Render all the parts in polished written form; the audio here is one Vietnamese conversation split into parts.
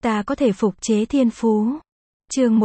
ta có thể phục chế thiên phú. Chương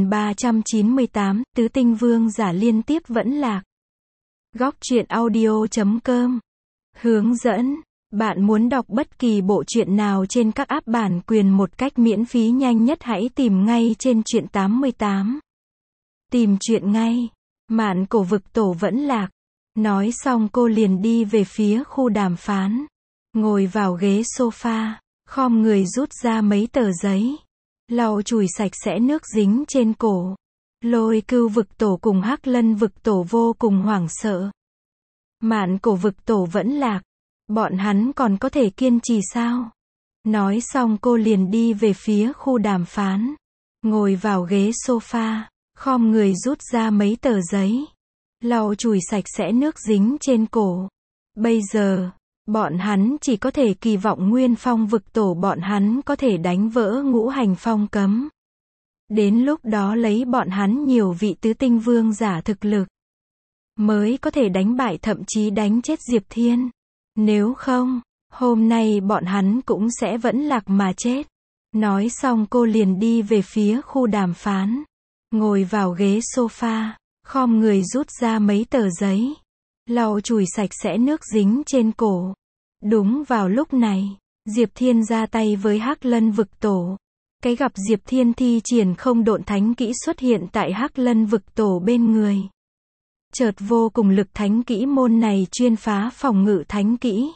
1398, Tứ Tinh Vương giả liên tiếp vẫn lạc. Góc truyện audio.com. Hướng dẫn. Bạn muốn đọc bất kỳ bộ truyện nào trên các app bản quyền một cách miễn phí nhanh nhất, hãy tìm ngay trên truyện 88. Tìm truyện ngay. Mạn Cổ vực tổ vẫn lạc. Nói xong cô liền đi về phía khu đàm phán. Ngồi vào ghế sofa, khom người rút ra mấy tờ giấy. Lau chùi sạch sẽ nước dính trên cổ. Lôi Cưu vực tổ cùng Hắc Lân vực tổ vô cùng hoảng sợ. Mạn Cổ vực tổ vẫn lạc. Bọn hắn còn có thể kiên trì sao? Nói xong cô liền đi về phía khu đàm phán. Ngồi vào ghế sofa, khom người rút ra mấy tờ giấy. Lau chùi sạch sẽ nước dính trên cổ. Bây giờ, bọn hắn chỉ có thể kỳ vọng Nguyên Phong vực tổ bọn hắn có thể đánh vỡ ngũ hành phong cấm. Đến lúc đó lấy bọn hắn nhiều vị tứ tinh vương giả thực lực, mới có thể đánh bại thậm chí đánh chết Diệp Thiên. Nếu không, hôm nay bọn hắn cũng sẽ vẫn lạc mà chết. Nói xong cô liền đi về phía khu đàm phán. Ngồi vào ghế sofa, khom người rút ra mấy tờ giấy. Lau chùi sạch sẽ nước dính trên cổ. Đúng vào lúc này, Diệp Thiên ra tay với Hắc Lân vực tổ. Cái gặp Diệp Thiên thi triển không độn thánh kỹ xuất hiện tại Hắc Lân vực tổ bên người. Chợt vô cùng lực thánh kỹ môn này chuyên phá phòng ngự thánh kỹ.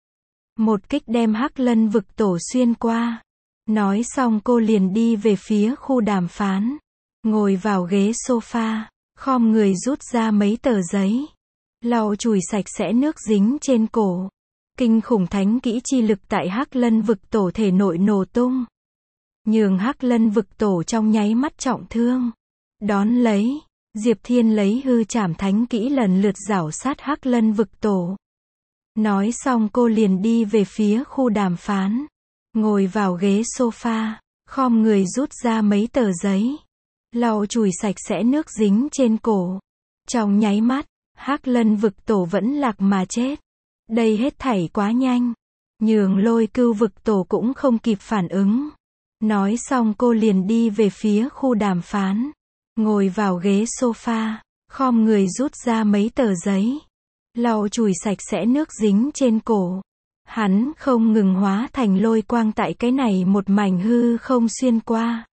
Một kích đem Hắc Lân vực tổ xuyên qua. Nói xong cô liền đi về phía khu đàm phán. Ngồi vào ghế sofa, khom người rút ra mấy tờ giấy. Lau chùi sạch sẽ nước dính trên cổ. Kinh khủng thánh kỹ chi lực tại Hắc Lân vực tổ thể nội nổ tung. Nhường Hắc Lân vực tổ trong nháy mắt trọng thương. Đón lấy, Diệp Thiên lấy hư trảm thánh kỹ lần lượt rảo sát Hắc Lân vực tổ. Nói xong cô liền đi về phía khu đàm phán. Ngồi vào ghế sofa, khom người rút ra mấy tờ giấy. Lau chùi sạch sẽ nước dính trên cổ. Trong nháy mắt, Hắc Lân vực tổ vẫn lạc mà chết. Đây hết thảy quá nhanh. Nhường Lôi Cưu vực tổ cũng không kịp phản ứng. Nói xong cô liền đi về phía khu đàm phán. Ngồi vào ghế sofa, khom người rút ra mấy tờ giấy. Lau chùi sạch sẽ nước dính trên cổ. Hắn không ngừng hóa thành lôi quang tại cái này một mảnh hư không xuyên qua.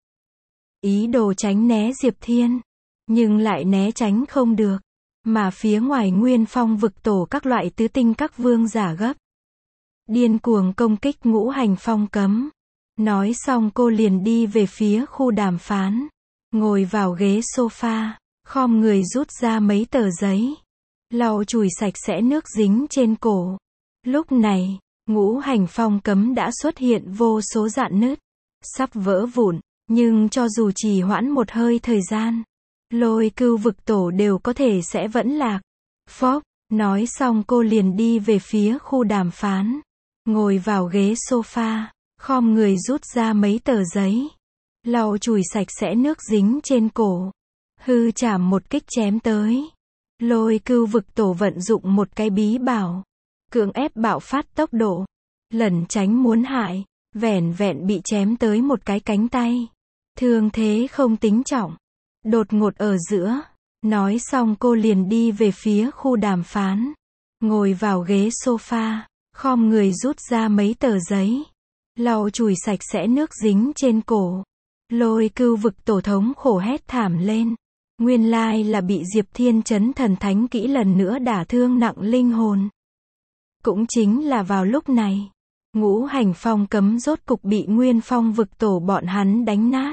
Ý đồ tránh né Diệp Thiên. Nhưng lại né tránh không được. Mà phía ngoài Nguyên Phong vực tổ các loại tứ tinh các vương giả gấp. Điên cuồng công kích ngũ hành phong cấm. Nói xong cô liền đi về phía khu đàm phán. Ngồi vào ghế sofa, khom người rút ra mấy tờ giấy. Lau chùi sạch sẽ nước dính trên cổ. Lúc này, ngũ hành phong cấm đã xuất hiện vô số rạn nứt. Sắp vỡ vụn, nhưng cho dù trì hoãn một hơi thời gian, Lôi Cưu vực tổ đều có thể sẽ vẫn lạc. Phốc, nói xong cô liền đi về phía khu đàm phán. Ngồi vào ghế sofa, khom người rút ra mấy tờ giấy. Lau chùi sạch sẽ nước dính trên cổ. Hư trảm một kích chém tới. Lôi Cưu vực tổ vận dụng một cái bí bảo. Cưỡng ép bạo phát tốc độ. Lẩn tránh muốn hại. Vẻn vẹn bị chém tới một cái cánh tay. Thương thế không tính trọng. Đột ngột ở giữa. Nói xong cô liền đi về phía khu đàm phán. Ngồi vào ghế sofa, khom người rút ra mấy tờ giấy. Lau chùi sạch sẽ nước dính trên cổ. Lôi Cưu vực tổ thống khổ hét thảm lên. Nguyên lai là bị Diệp Thiên chấn thần thánh kỹ lần nữa đả thương nặng linh hồn. Cũng chính là vào lúc này, ngũ hành phong cấm rốt cục bị Nguyên Phong vực tổ bọn hắn đánh nát.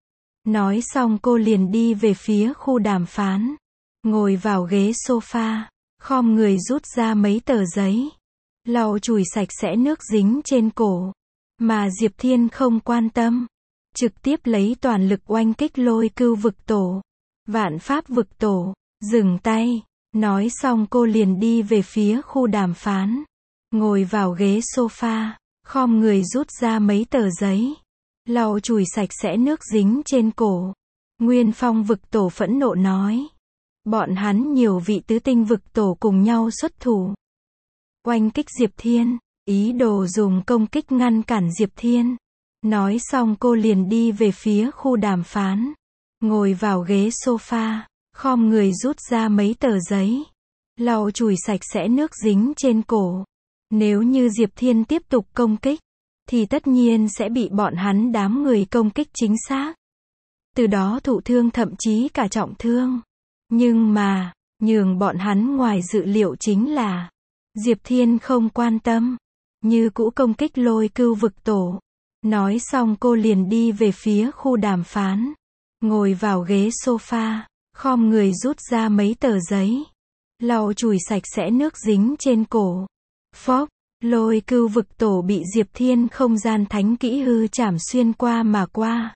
Nói xong cô liền đi về phía khu đàm phán. Ngồi vào ghế sofa, khom người rút ra mấy tờ giấy. Lau chùi sạch sẽ nước dính trên cổ. Mà Diệp Thiên không quan tâm. Trực tiếp lấy toàn lực oanh kích Lôi Cưu vực tổ. Vạn Pháp vực tổ, dừng tay. Nói xong cô liền đi về phía khu đàm phán. Ngồi vào ghế sofa, khom người rút ra mấy tờ giấy. Lau chùi sạch sẽ nước dính trên cổ. Nguyên Phong vực tổ phẫn nộ nói. Bọn hắn nhiều vị tứ tinh vực tổ cùng nhau xuất thủ. Oanh kích Diệp Thiên, ý đồ dùng công kích ngăn cản Diệp Thiên. Nói xong cô liền đi về phía khu đàm phán. Ngồi vào ghế sofa, khom người rút ra mấy tờ giấy. Lau chùi sạch sẽ nước dính trên cổ. Nếu như Diệp Thiên tiếp tục công kích, thì tất nhiên sẽ bị bọn hắn đám người công kích chính xác. Từ đó thụ thương thậm chí cả trọng thương. Nhưng mà, nhường bọn hắn ngoài dự liệu chính là, Diệp Thiên không quan tâm. Như cũ công kích Lôi Cưu vực tổ. Nói xong cô liền đi về phía khu đàm phán. Ngồi vào ghế sofa, khom người rút ra mấy tờ giấy. Lau chùi sạch sẽ nước dính trên cổ. Phốc, Lôi Cưu vực tổ bị Diệp Thiên không gian thánh kỹ hư chảm xuyên qua mà qua.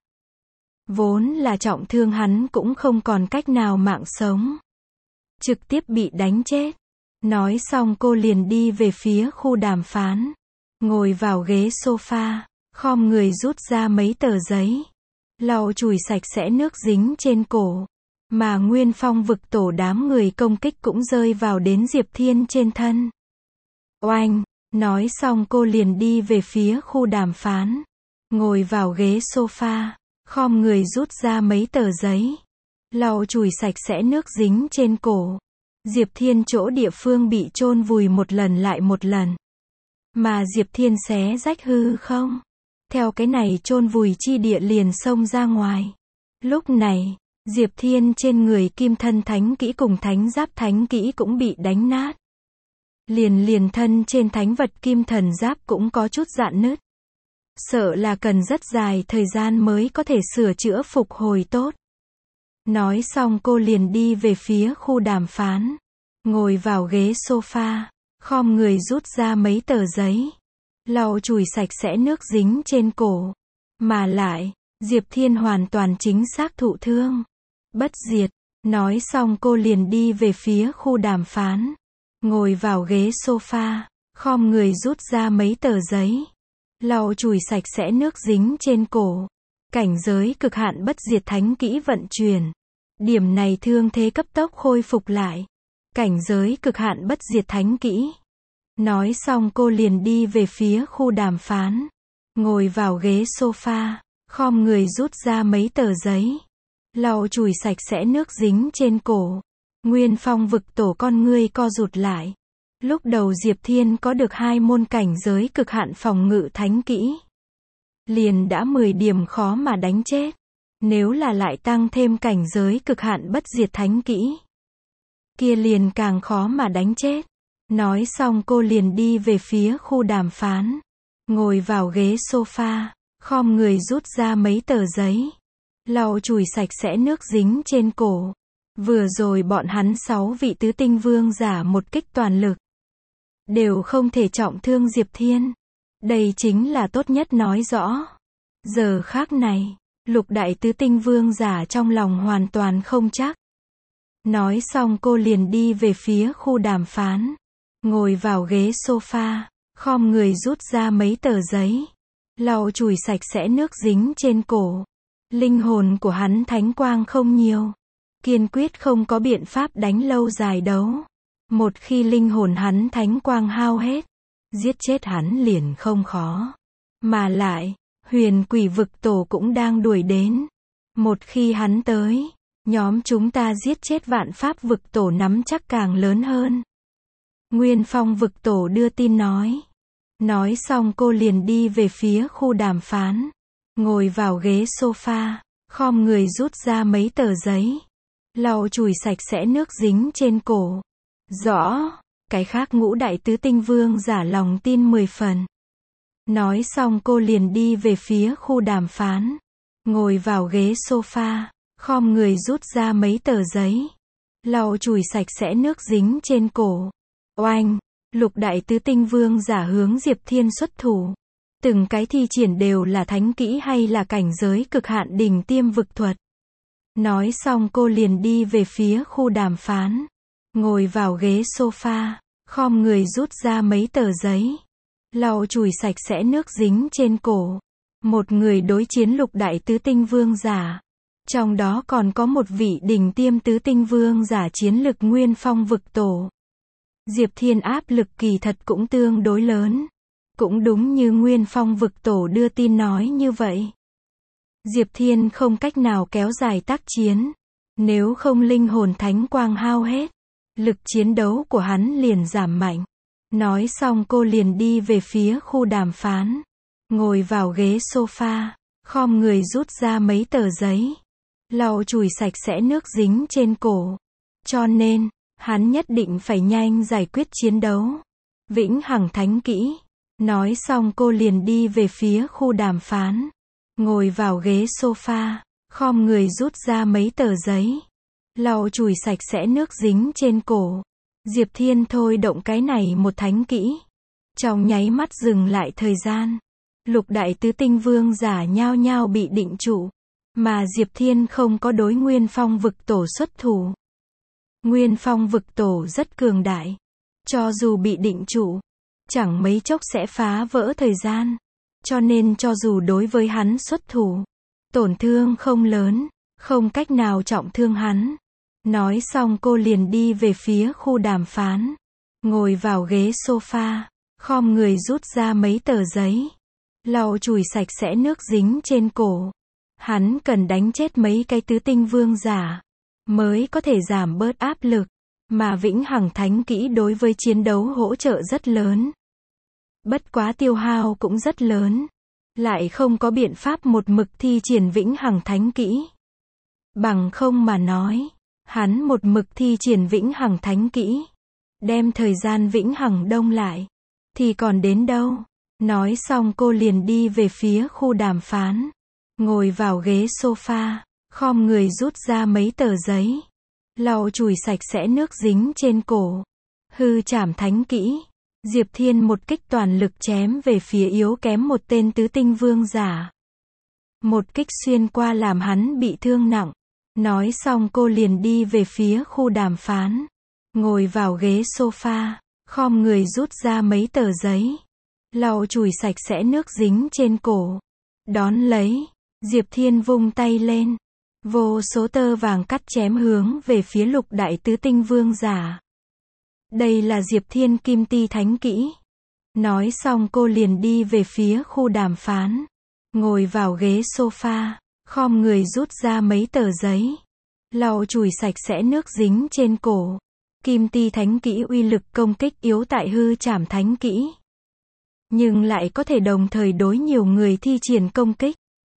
Vốn là trọng thương hắn cũng không còn cách nào mạng sống. Trực tiếp bị đánh chết. Nói xong cô liền đi về phía khu đàm phán. Ngồi vào ghế sofa, khom người rút ra mấy tờ giấy. Lau chùi sạch sẽ nước dính trên cổ. Mà Nguyên Phong vực tổ đám người công kích cũng rơi vào đến Diệp Thiên trên thân. Oanh! Nói xong cô liền đi về phía khu đàm phán. Ngồi vào ghế sofa, khom người rút ra mấy tờ giấy. Lau chùi sạch sẽ nước dính trên cổ. Diệp Thiên chỗ địa phương bị chôn vùi một lần lại một lần. Mà Diệp Thiên xé rách hư không. Theo cái này chôn vùi chi địa liền xông ra ngoài. Lúc này, Diệp Thiên trên người kim thân thánh kỹ cùng thánh giáp thánh kỹ cũng bị đánh nát. Liền thân trên thánh vật kim thần giáp cũng có chút rạn nứt. Sợ là cần rất dài thời gian mới có thể sửa chữa phục hồi tốt. Nói xong cô liền đi về phía khu đàm phán. Ngồi vào ghế sofa, khom người rút ra mấy tờ giấy. Lau chùi sạch sẽ nước dính trên cổ. Mà lại, Diệp Thiên hoàn toàn chính xác thụ thương. Bất diệt. Nói xong cô liền đi về phía khu đàm phán. Ngồi vào ghế sofa, khom người rút ra mấy tờ giấy. Lau chùi sạch sẽ nước dính trên cổ. Cảnh giới cực hạn bất diệt thánh kỹ vận chuyển. Điểm này thương thế cấp tốc khôi phục lại. Cảnh giới cực hạn bất diệt thánh kỹ. Nói xong cô liền đi về phía khu đàm phán. Ngồi vào ghế sofa, khom người rút ra mấy tờ giấy. Lau chùi sạch sẽ nước dính trên cổ. Nguyên Phong vực tổ con ngươi co rụt lại. Lúc đầu Diệp Thiên có được 2 môn cảnh giới cực hạn phòng ngự thánh kỹ. Liền đã 10 điểm khó mà đánh chết. Nếu là lại tăng thêm cảnh giới cực hạn bất diệt thánh kỹ, kia liền càng khó mà đánh chết. Nói xong cô liền đi về phía khu đàm phán. Ngồi vào ghế sofa, khom người rút ra mấy tờ giấy. Lau chùi sạch sẽ nước dính trên cổ. Vừa rồi bọn hắn 6 vị tứ tinh vương giả một kích toàn lực. Đều không thể trọng thương Diệp Thiên. Đây chính là tốt nhất nói rõ. Giờ khác này, lục đại tứ tinh vương giả trong lòng hoàn toàn không chắc. Nói xong cô liền đi về phía khu đàm phán. Ngồi vào ghế sofa, khom người rút ra mấy tờ giấy. Lau chùi sạch sẽ nước dính trên cổ. Linh hồn của hắn thánh quang không nhiều. Kiên quyết không có biện pháp đánh lâu dài đấu. Một khi linh hồn hắn thánh quang hao hết, giết chết hắn liền không khó. Mà lại, huyền quỷ vực tổ cũng đang đuổi đến. Một khi hắn tới, nhóm chúng ta giết chết vạn pháp vực tổ nắm chắc càng lớn hơn. Nguyên Phong vực tổ đưa tin nói. Nói xong cô liền đi về phía khu đàm phán. Ngồi vào ghế sofa, khom người rút ra mấy tờ giấy. Lau chùi sạch sẽ nước dính trên cổ. Rõ, cái khác ngũ đại tứ tinh vương giả lòng tin 10 phần. Nói xong cô liền đi về phía khu đàm phán. Ngồi vào ghế sofa, khom người rút ra mấy tờ giấy. Lau chùi sạch sẽ nước dính trên cổ. Oanh! Lục đại tứ tinh vương giả hướng Diệp Thiên xuất thủ. Từng cái thi triển đều là thánh kỹ hay là cảnh giới cực hạn đỉnh tiêm vực thuật. Nói xong cô liền đi về phía khu đàm phán. Ngồi vào ghế sofa, khom người rút ra mấy tờ giấy. Lau chùi sạch sẽ nước dính trên cổ. Một người đối chiến lục đại tứ tinh vương giả. Trong đó còn có một vị đỉnh tiêm tứ tinh vương giả chiến lực Nguyên Phong vực tổ. Diệp Thiên áp lực kỳ thật cũng tương đối lớn. Cũng đúng như Nguyên Phong vực tổ đưa tin nói như vậy. Diệp Thiên không cách nào kéo dài tác chiến. Nếu không linh hồn thánh quang hao hết, lực chiến đấu của hắn liền giảm mạnh. Nói xong cô liền đi về phía khu đàm phán. Ngồi vào ghế sofa, khom người rút ra mấy tờ giấy. Lau chùi sạch sẽ nước dính trên cổ. Cho nên, hắn nhất định phải nhanh giải quyết chiến đấu. Vĩnh hằng thánh kỹ. Nói xong cô liền đi về phía khu đàm phán. Ngồi vào ghế sofa, khom người rút ra mấy tờ giấy. Lau chùi sạch sẽ nước dính trên cổ. Diệp Thiên thôi động cái này một thánh kỹ. Trong nháy mắt dừng lại thời gian. Lục đại tứ tinh vương giả nhao nhao bị định trụ. Mà Diệp Thiên không có đối Nguyên Phong vực tổ xuất thủ. Nguyên Phong vực tổ rất cường đại. Cho dù bị định trụ, chẳng mấy chốc sẽ phá vỡ thời gian. Cho nên cho dù đối với hắn xuất thủ, tổn thương không lớn, không cách nào trọng thương hắn. Nói xong cô liền đi về phía khu đàm phán. Ngồi vào ghế sofa, khom người rút ra mấy tờ giấy. Lau chùi sạch sẽ nước dính trên cổ. Hắn cần đánh chết mấy cái tứ tinh vương giả, mới có thể giảm bớt áp lực. Mà vĩnh hằng thánh kỹ đối với chiến đấu hỗ trợ rất lớn. Bất quá tiêu hao cũng rất lớn. Lại không có biện pháp một mực thi triển vĩnh hằng thánh kỹ. Bằng không mà nói, hắn một mực thi triển vĩnh hằng thánh kỹ, đem thời gian vĩnh hằng đông lại, thì còn đến đâu. Nói xong cô liền đi về phía khu đàm phán. Ngồi vào ghế sofa, khom người rút ra mấy tờ giấy. Lau chùi sạch sẽ nước dính trên cổ. Hư trảm thánh kỹ. Diệp Thiên một kích toàn lực chém về phía yếu kém một tên tứ tinh vương giả. Một kích xuyên qua làm hắn bị thương nặng. Nói xong cô liền đi về phía khu đàm phán. Ngồi vào ghế sofa, khom người rút ra mấy tờ giấy. Lau chùi sạch sẽ nước dính trên cổ. Đón lấy, Diệp Thiên vung tay lên. Vô số tơ vàng cắt chém hướng về phía lục đại tứ tinh vương giả. Đây là Diệp Thiên kim ti thánh kỹ. Nói xong cô liền đi về phía khu đàm phán. Ngồi vào ghế sofa, khom người rút ra mấy tờ giấy. Lau chùi sạch sẽ nước dính trên cổ. Kim ti thánh kỹ uy lực công kích yếu tại hư trảm thánh kỹ. Nhưng lại có thể đồng thời đối nhiều người thi triển công kích.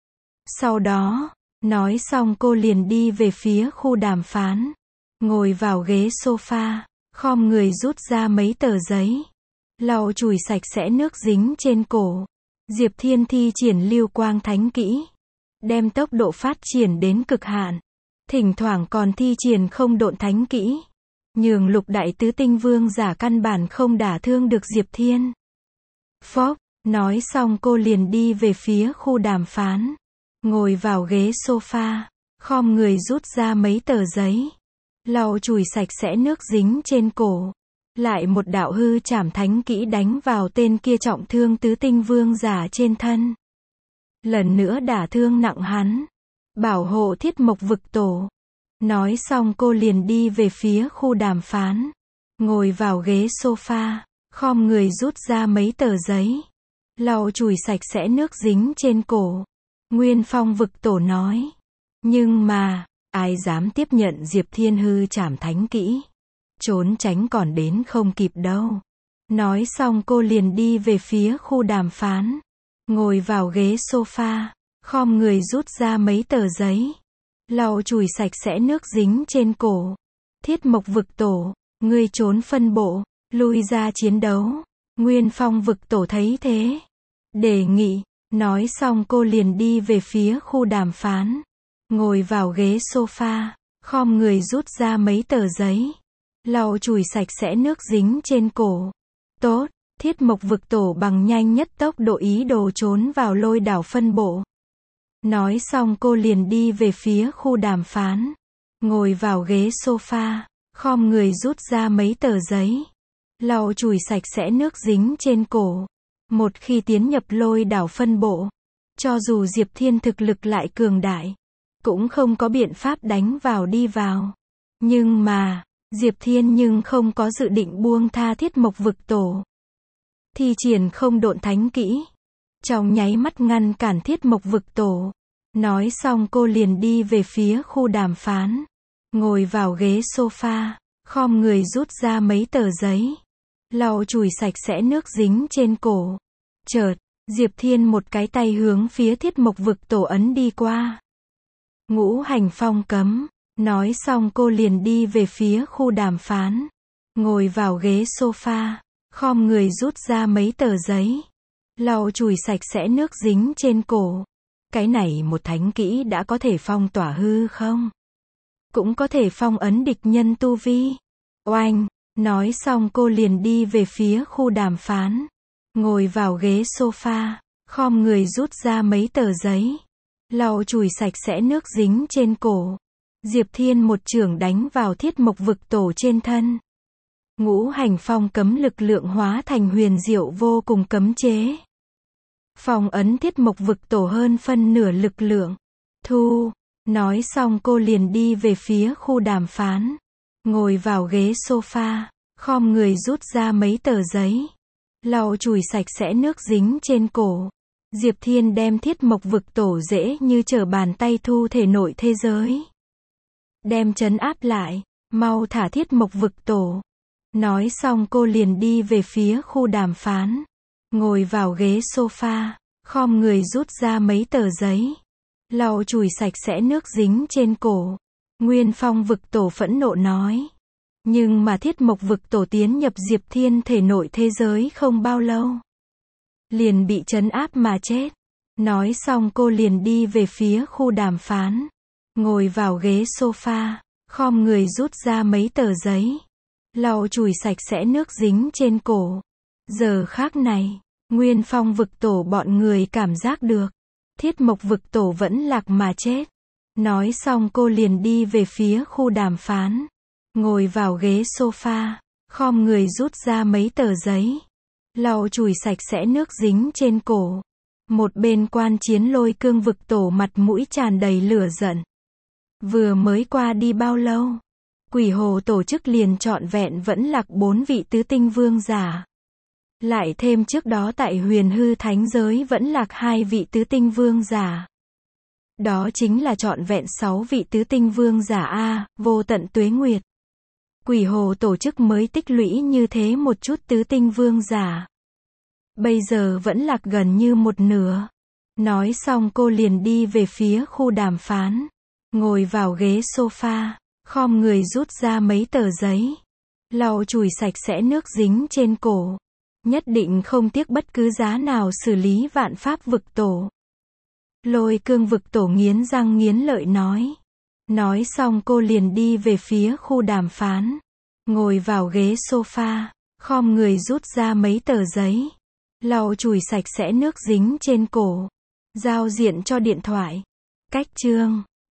Sau đó, nói xong cô liền đi về phía khu đàm phán. Ngồi vào ghế sofa, khom người rút ra mấy tờ giấy. Lau chùi sạch sẽ nước dính trên cổ. Diệp Thiên thi triển lưu quang thánh kỹ. Đem tốc độ phát triển đến cực hạn. Thỉnh thoảng còn thi triển không độn thánh kỹ. Nhường lục đại tứ tinh vương giả căn bản không đả thương được Diệp Thiên. Phốc, nói xong cô liền đi về phía khu đàm phán. Ngồi vào ghế sofa, khom người rút ra mấy tờ giấy. Lau chùi sạch sẽ nước dính trên cổ. Lại một đạo hư trảm thánh kỹ đánh vào tên kia trọng thương tứ tinh vương giả trên thân. Lần nữa đả thương nặng hắn. Bảo hộ thiết mộc vực tổ. Nói xong cô liền đi về phía khu đàm phán. Ngồi vào ghế sofa, khom người rút ra mấy tờ giấy. Lau chùi sạch sẽ nước dính trên cổ. Nguyên Phong vực tổ nói. Nhưng mà, ai dám tiếp nhận Diệp Thiên hư trảm thánh kỹ. Trốn tránh còn đến không kịp đâu. Nói xong cô liền đi về phía khu đàm phán. Ngồi vào ghế sofa, khom người rút ra mấy tờ giấy. Lau chùi sạch sẽ nước dính trên cổ. Thiết mộc vực tổ, ngươi trốn phân bộ, lui ra chiến đấu. Nguyên Phong vực tổ thấy thế. Đề nghị. Nói xong cô liền đi về phía khu đàm phán. Ngồi vào ghế sofa, khom người rút ra mấy tờ giấy. Lau chùi sạch sẽ nước dính trên cổ. Tốt, thiết mộc vực tổ bằng nhanh nhất tốc độ ý đồ trốn vào lôi đảo phân bộ. Nói xong cô liền đi về phía khu đàm phán. Ngồi vào ghế sofa, khom người rút ra mấy tờ giấy. Lau chùi sạch sẽ nước dính trên cổ. Một khi tiến nhập lôi đảo phân bộ, cho dù Diệp Thiên thực lực lại cường đại, cũng không có biện pháp đánh vào đi vào. Nhưng mà, Diệp Thiên nhưng không có dự định buông tha thiết mộc vực tổ. thi triển không độn thánh kỹ. Trong nháy mắt ngăn cản Thiết Mộc Vực Tổ. Nói xong cô liền đi về phía khu đàm phán. Ngồi vào ghế sofa, khom người rút ra mấy tờ giấy. Lau chùi sạch sẽ nước dính trên cổ. Chợt, Diệp Thiên một cái tay hướng phía Thiết Mộc Vực Tổ ấn đi qua. Ngũ hành phong cấm. Nói xong cô liền đi về phía khu đàm phán. Ngồi vào ghế sofa, khom người rút ra mấy tờ giấy. Lau chùi sạch sẽ nước dính trên cổ. Cái này một thánh kỹ đã có thể phong tỏa hư không? Cũng có thể phong ấn địch nhân tu vi. Oanh! Nói xong cô liền đi về phía khu đàm phán. Ngồi vào ghế sofa, khom người rút ra mấy tờ giấy. Lau chùi sạch sẽ nước dính trên cổ. Diệp Thiên một chưởng đánh vào Thiết Mộc Vực Tổ trên thân. Ngũ hành phong cấm lực lượng hóa thành huyền diệu vô cùng cấm chế. Phong ấn Thiết Mộc Vực Tổ hơn phân nửa lực lượng. Thu! Nói xong cô liền đi về phía khu đàm phán. Ngồi vào ghế sofa, khom người rút ra mấy tờ giấy. Lau chùi sạch sẽ nước dính trên cổ. Diệp Thiên đem Thiết Mộc Vực Tổ dễ như trở bàn tay thu thể nội thế giới. Đem trấn áp lại, mau thả Thiết Mộc Vực Tổ. Nói xong cô liền đi về phía khu đàm phán. Ngồi vào ghế sofa, khom người rút ra mấy tờ giấy. Lau chùi sạch sẽ nước dính trên cổ. Nguyên Phong Vực Tổ phẫn nộ nói. Nhưng mà Thiết Mộc Vực Tổ tiến nhập Diệp Thiên thể nội thế giới không bao lâu. Liền bị trấn áp mà chết. Nói xong cô liền đi về phía khu đàm phán. Ngồi vào ghế sofa, khom người rút ra mấy tờ giấy. Lau chùi sạch sẽ nước dính trên cổ. Giờ khác này, Nguyên Phong Vực Tổ bọn người cảm giác được. Thiết Mộc Vực Tổ vẫn lạc mà chết. Nói xong cô liền đi về phía khu đàm phán. Ngồi vào ghế sofa, khom người rút ra mấy tờ giấy. Lau chùi sạch sẽ nước dính trên cổ. Một bên Quan Chiến Lôi Cương Vực Tổ mặt mũi tràn đầy lửa giận. Vừa mới qua đi bao lâu? Quỷ Hồ tổ chức liền trọn vẹn vẫn lạc 4 vị tứ tinh vương giả. Lại thêm trước đó tại Huyền Hư Thánh Giới vẫn lạc 2 vị tứ tinh vương giả. Đó chính là trọn vẹn 6 vị tứ tinh vương giả A, vô tận tuế nguyệt. Quỷ Hồ tổ chức mới tích lũy như thế một chút tứ tinh vương giả. Bây giờ vẫn lạc gần như một nửa. Nói xong cô liền đi về phía khu đàm phán. Ngồi vào ghế sofa, khom người rút ra mấy tờ giấy. Lau chùi sạch sẽ nước dính trên cổ. Nhất định không tiếc bất cứ giá nào xử lý Vạn Pháp Vực Tổ. Lôi Cương Vực Tổ nghiến răng nghiến lợi nói. Nói xong cô liền đi về phía khu đàm phán. Ngồi vào ghế sofa, khom người rút ra mấy tờ giấy. Lau chùi sạch sẽ nước dính trên cổ. Giao diện cho điện thoại. Cách chương